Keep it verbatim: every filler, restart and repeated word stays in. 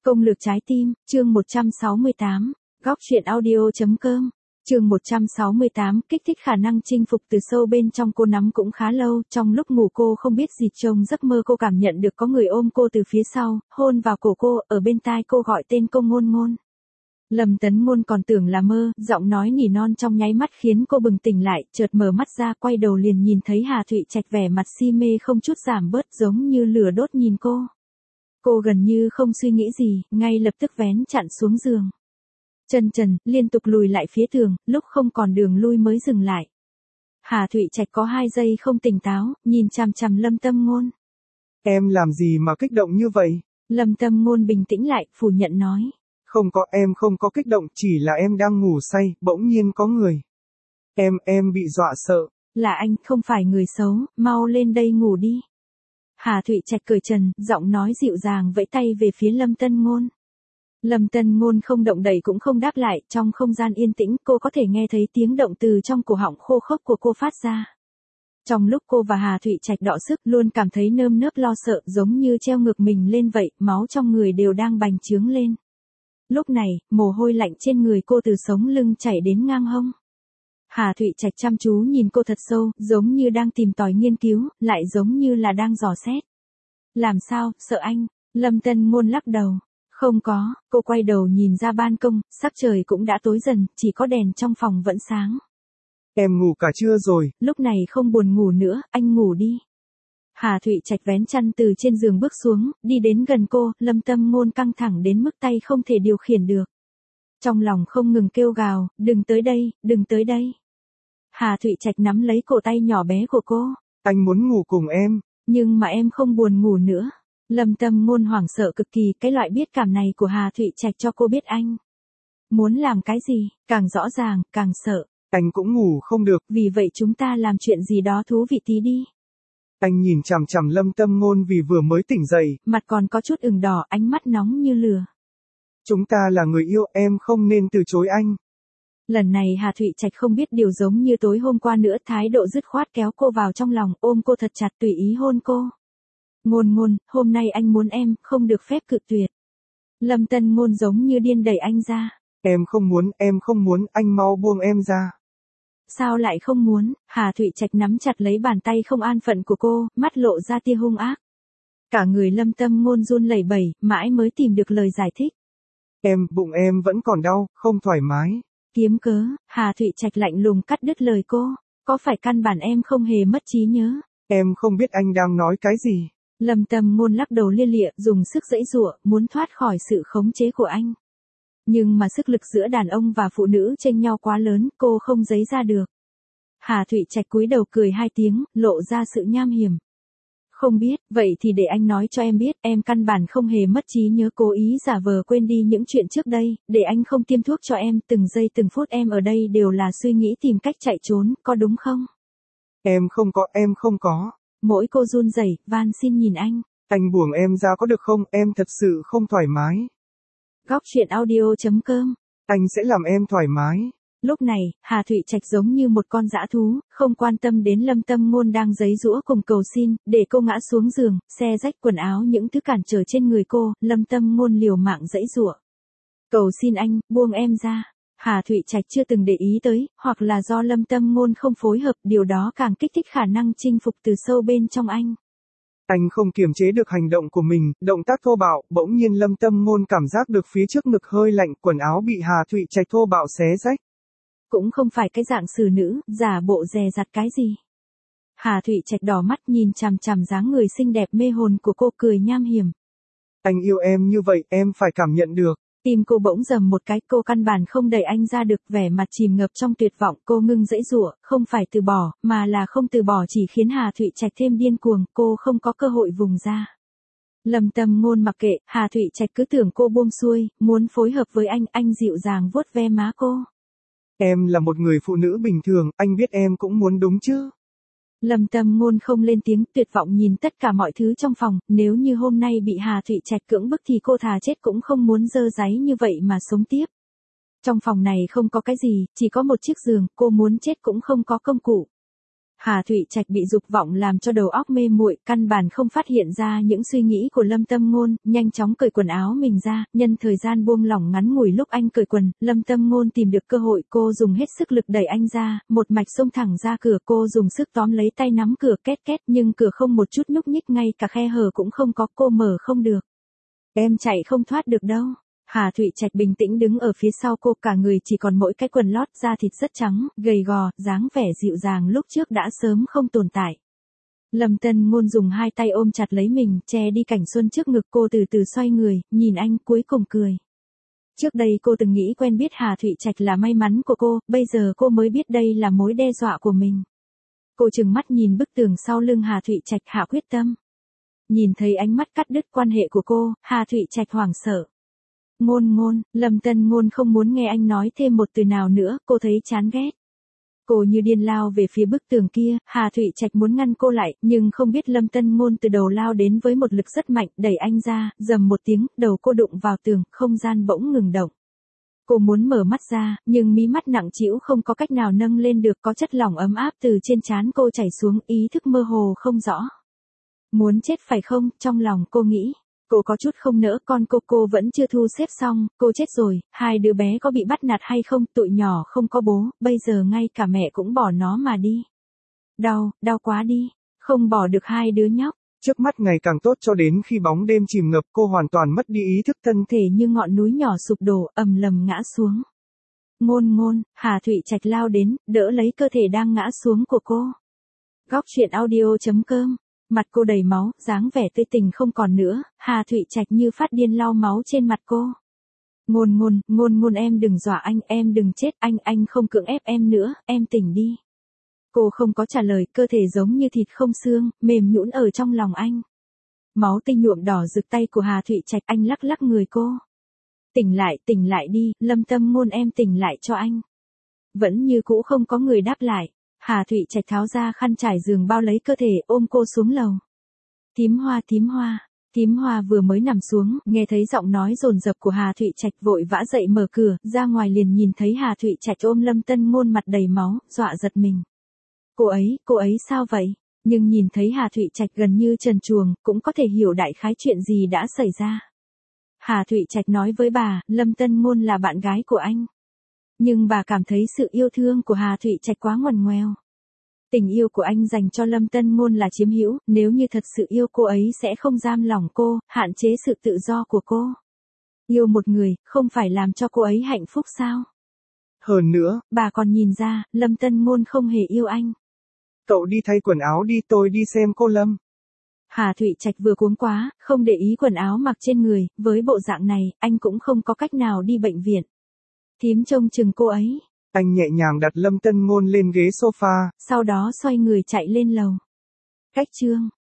Công lược trái tim, chương một trăm sáu mươi tám, góc truyện audio.com, chương một trăm sáu mươi tám, kích thích khả năng chinh phục từ sâu bên trong cô nắm cũng khá lâu, trong lúc ngủ cô không biết gì trong giấc mơ cô cảm nhận được có người ôm cô từ phía sau, hôn vào cổ cô, ở bên tai cô gọi tên cô Ngôn Ngôn. Lâm Tấn Ngôn còn tưởng là mơ, giọng nói nỉ non trong nháy mắt khiến cô bừng tỉnh lại, chợt mở mắt ra quay đầu liền nhìn thấy Hà Thụy Trạch vẻ mặt si mê không chút giảm bớt giống như lửa đốt nhìn cô. Cô gần như không suy nghĩ gì, ngay lập tức vén chặn xuống giường. Chân trần, liên tục lùi lại phía tường, lúc không còn đường lui mới dừng lại. Hà Thụy Trạch có hai giây không tỉnh táo, nhìn chằm chằm Lâm Tâm Ngôn. Em làm gì mà kích động như vậy? Lâm Tâm Ngôn bình tĩnh lại, phủ nhận nói. Không có, em không có kích động, chỉ là em đang ngủ say, bỗng nhiên có người. Em, em bị dọa sợ. Là anh, không phải người xấu, mau lên đây ngủ đi. Hà Thụy Trạch cởi trần, giọng nói dịu dàng vẫy tay về phía Lâm Tân Ngôn. Lâm Tân Ngôn không động đậy cũng không đáp lại, trong không gian yên tĩnh cô có thể nghe thấy tiếng động từ trong cổ họng khô khốc của cô phát ra. Trong lúc cô và Hà Thụy Trạch đọ sức luôn cảm thấy nơm nớp lo sợ giống như treo ngược mình lên vậy, máu trong người đều đang bành trướng lên. Lúc này, mồ hôi lạnh trên người cô từ sống lưng chảy đến ngang hông. Hà Thụy Trạch chăm chú nhìn cô thật sâu, giống như đang tìm tòi nghiên cứu, lại giống như là đang dò xét. Làm sao, sợ anh? Lâm Tân Ngôn lắc đầu. Không có, cô quay đầu nhìn ra ban công, sắc trời cũng đã tối dần, chỉ có đèn trong phòng vẫn sáng. Em ngủ cả trưa rồi. Lúc này không buồn ngủ nữa, anh ngủ đi. Hà Thụy Trạch vén chăn từ trên giường bước xuống, đi đến gần cô, Lâm Tâm Ngôn căng thẳng đến mức tay không thể điều khiển được. Trong lòng không ngừng kêu gào, đừng tới đây, đừng tới đây. Hà Thụy Trạch nắm lấy cổ tay nhỏ bé của cô. Anh muốn ngủ cùng em. Nhưng mà em không buồn ngủ nữa. Lâm Tâm Ngôn hoảng sợ cực kỳ, cái loại biết cảm này của Hà Thụy Trạch cho cô biết anh muốn làm cái gì, càng rõ ràng, càng sợ. Anh cũng ngủ không được. Vì vậy chúng ta làm chuyện gì đó thú vị tí đi. Anh nhìn chằm chằm Lâm Tâm Ngôn vì vừa mới tỉnh dậy. Mặt còn có chút ửng đỏ, ánh mắt nóng như lửa. Chúng ta là người yêu, em không nên từ chối anh. Lần này Hà Thụy Trạch không biết điều giống như tối hôm qua nữa, thái độ dứt khoát kéo cô vào trong lòng, ôm cô thật chặt tùy ý hôn cô. Ngôn Ngôn, hôm nay anh muốn em, không được phép cự tuyệt. Lâm Tân Ngôn giống như điên đẩy anh ra. Em không muốn, em không muốn, anh mau buông em ra. Sao lại không muốn? Hà Thụy Trạch nắm chặt lấy bàn tay không an phận của cô, mắt lộ ra tia hung ác. Cả người Lâm Tâm Ngôn run lẩy bẩy, mãi mới tìm được lời giải thích. Em, bụng em vẫn còn đau, không thoải mái. Kiếm cớ, Hà Thụy Trạch lạnh lùng cắt đứt lời cô. Có phải căn bản em không hề mất trí nhớ? Em không biết anh đang nói cái gì. Lâm Tâm Ngôn lắc đầu lia lịa, dùng sức giãy giụa, muốn thoát khỏi sự khống chế của anh. Nhưng mà sức lực giữa đàn ông và phụ nữ chênh nhau quá lớn, cô không giãy ra được. Hà Thụy Trạch cúi đầu cười hai tiếng, lộ ra sự nham hiểm. Không biết, vậy thì để anh nói cho em biết, em căn bản không hề mất trí nhớ, cố ý giả vờ quên đi những chuyện trước đây, để anh không tiêm thuốc cho em, từng giây từng phút em ở đây đều là suy nghĩ tìm cách chạy trốn, có đúng không? Em không có, em không có. Mỗi cô run rẩy, van xin nhìn anh. Anh buông em ra có được không, em thật sự không thoải mái. Góc truyện audio.com. Anh sẽ làm em thoải mái. Lúc này, Hà Thụy Trạch giống như một con dã thú, không quan tâm đến Lâm Tâm Ngôn đang giãy giụa cùng cầu xin, để cô ngã xuống giường, xé rách quần áo những thứ cản trở trên người cô, Lâm Tâm Ngôn liều mạng giãy giụa. Cầu xin anh, buông em ra. Hà Thụy Trạch chưa từng để ý tới, hoặc là do Lâm Tâm Ngôn không phối hợp, điều đó càng kích thích khả năng chinh phục từ sâu bên trong anh. Anh không kiềm chế được hành động của mình, động tác thô bạo, bỗng nhiên Lâm Tâm Ngôn cảm giác được phía trước ngực hơi lạnh, quần áo bị Hà Thụy Trạch thô bạo xé rách. Cũng không phải cái dạng xử nữ, giả bộ dè dặt cái gì. Hà Thụy Trạch đỏ mắt nhìn chằm chằm dáng người xinh đẹp mê hồn của cô, cười nham hiểm. Anh yêu em như vậy, em phải cảm nhận được. Tim cô bỗng dầm một cái, cô căn bản không đẩy anh ra được, vẻ mặt chìm ngập trong tuyệt vọng, cô ngưng giãy giụa, không phải từ bỏ, mà là không từ bỏ chỉ khiến Hà Thụy Trạch thêm điên cuồng, cô không có cơ hội vùng ra. Lâm Tâm Ngôn mặc kệ, Hà Thụy Trạch cứ tưởng cô buông xuôi, muốn phối hợp với anh, anh dịu dàng vuốt ve má cô. Em là một người phụ nữ bình thường, anh biết em cũng muốn đúng chứ. Lâm Tâm Ngôn không lên tiếng, tuyệt vọng nhìn tất cả mọi thứ trong phòng, nếu như hôm nay bị Hà Thụy Trạch cưỡng bức thì cô thà chết cũng không muốn dơ dáy như vậy mà sống tiếp. Trong phòng này không có cái gì, chỉ có một chiếc giường, cô muốn chết cũng không có công cụ. Hà Thụy Trạch bị dục vọng làm cho đầu óc mê muội, căn bản không phát hiện ra những suy nghĩ của Lâm Tâm Ngôn, nhanh chóng cởi quần áo mình ra, nhân thời gian buông lỏng ngắn ngủi lúc anh cởi quần, Lâm Tâm Ngôn tìm được cơ hội, cô dùng hết sức lực đẩy anh ra, một mạch xông thẳng ra cửa, cô dùng sức tóm lấy tay nắm cửa két két, nhưng cửa không một chút nhúc nhích, ngay cả khe hở cũng không có, cô mở không được. Em chạy không thoát được đâu. Hà Thụy Trạch bình tĩnh đứng ở phía sau cô, cả người chỉ còn mỗi cái quần lót, da thịt rất trắng, gầy gò, dáng vẻ dịu dàng lúc trước đã sớm không tồn tại. Lâm Tân Ngôn dùng hai tay ôm chặt lấy mình, che đi cảnh xuân trước ngực, cô từ từ xoay người, nhìn anh cuối cùng cười. Trước đây cô từng nghĩ quen biết Hà Thụy Trạch là may mắn của cô, bây giờ cô mới biết đây là mối đe dọa của mình. Cô trừng mắt nhìn bức tường sau lưng Hà Thụy Trạch, hạ quyết tâm. Nhìn thấy ánh mắt cắt đứt quan hệ của cô, Hà Thụy Trạch hoảng sợ. Ngôn ngôn, Lâm Tân Ngôn không muốn nghe anh nói thêm một từ nào nữa, cô thấy chán ghét. Cô như điên lao về phía bức tường kia, Hà Thụy Trạch muốn ngăn cô lại, nhưng không biết Lâm Tân Ngôn từ đầu lao đến với một lực rất mạnh, đẩy anh ra, rầm một tiếng, đầu cô đụng vào tường, không gian bỗng ngừng động. Cô muốn mở mắt ra, nhưng mí mắt nặng trĩu không có cách nào nâng lên được, có chất lỏng ấm áp từ trên trán cô chảy xuống, ý thức mơ hồ không rõ. Muốn chết phải không, trong lòng cô nghĩ. Cô có chút không nỡ, con cô cô vẫn chưa thu xếp xong, cô chết rồi, hai đứa bé có bị bắt nạt hay không, tụi nhỏ không có bố, bây giờ ngay cả mẹ cũng bỏ nó mà đi. Đau, đau quá đi, không bỏ được hai đứa nhóc. Trước mắt ngày càng tốt cho đến khi bóng đêm chìm ngập, cô hoàn toàn mất đi ý thức, thân thể như ngọn núi nhỏ sụp đổ, ầm lầm ngã xuống. Ngôn ngôn, Hà Thụy Trạch lao đến, đỡ lấy cơ thể đang ngã xuống của cô. Góc truyện audio chấm com. Mặt cô đầy máu, dáng vẻ tươi tình không còn nữa, Hà Thụy Trạch như phát điên lau máu trên mặt cô. Ngôn ngôn, ngôn ngôn em đừng dọa anh, em đừng chết, anh, anh không cưỡng ép em nữa, em tỉnh đi. Cô không có trả lời, cơ thể giống như thịt không xương, mềm nhũn ở trong lòng anh. Máu tươi nhuộm đỏ rực tay của Hà Thụy Trạch, anh lắc lắc người cô. Tỉnh lại, tỉnh lại đi, Lâm Tâm Ngôn em tỉnh lại cho anh. Vẫn như cũ không có người đáp lại. Hà Thụy Trạch tháo ra khăn trải giường bao lấy cơ thể, ôm cô xuống lầu. Thím Hoa, thím Hoa, thím Hoa vừa mới nằm xuống, nghe thấy giọng nói dồn dập của Hà Thụy Trạch, vội vã dậy mở cửa, ra ngoài liền nhìn thấy Hà Thụy Trạch ôm Lâm Tân Ngôn mặt đầy máu, dọa giật mình. Cô ấy, cô ấy sao vậy? Nhưng nhìn thấy Hà Thụy Trạch gần như trần truồng, cũng có thể hiểu đại khái chuyện gì đã xảy ra. Hà Thụy Trạch nói với bà, Lâm Tân Ngôn là bạn gái của anh. Nhưng bà cảm thấy sự yêu thương của Hà Thụy Trạch quá ngoằn ngoèo. Tình yêu của anh dành cho Lâm Tân Ngôn là chiếm hữu, nếu như thật sự yêu cô ấy sẽ không giam lỏng cô, hạn chế sự tự do của cô. Yêu một người, không phải làm cho cô ấy hạnh phúc sao? Hơn nữa, bà còn nhìn ra, Lâm Tân Ngôn không hề yêu anh. Cậu đi thay quần áo đi, tôi đi xem cô Lâm. Hà Thụy Trạch vừa cuống quá, không để ý quần áo mặc trên người, với bộ dạng này, anh cũng không có cách nào đi bệnh viện. Thím trông chừng cô ấy. Anh nhẹ nhàng đặt Lâm Tân Ngôn lên ghế sofa. Sau đó xoay người chạy lên lầu. Cách chương.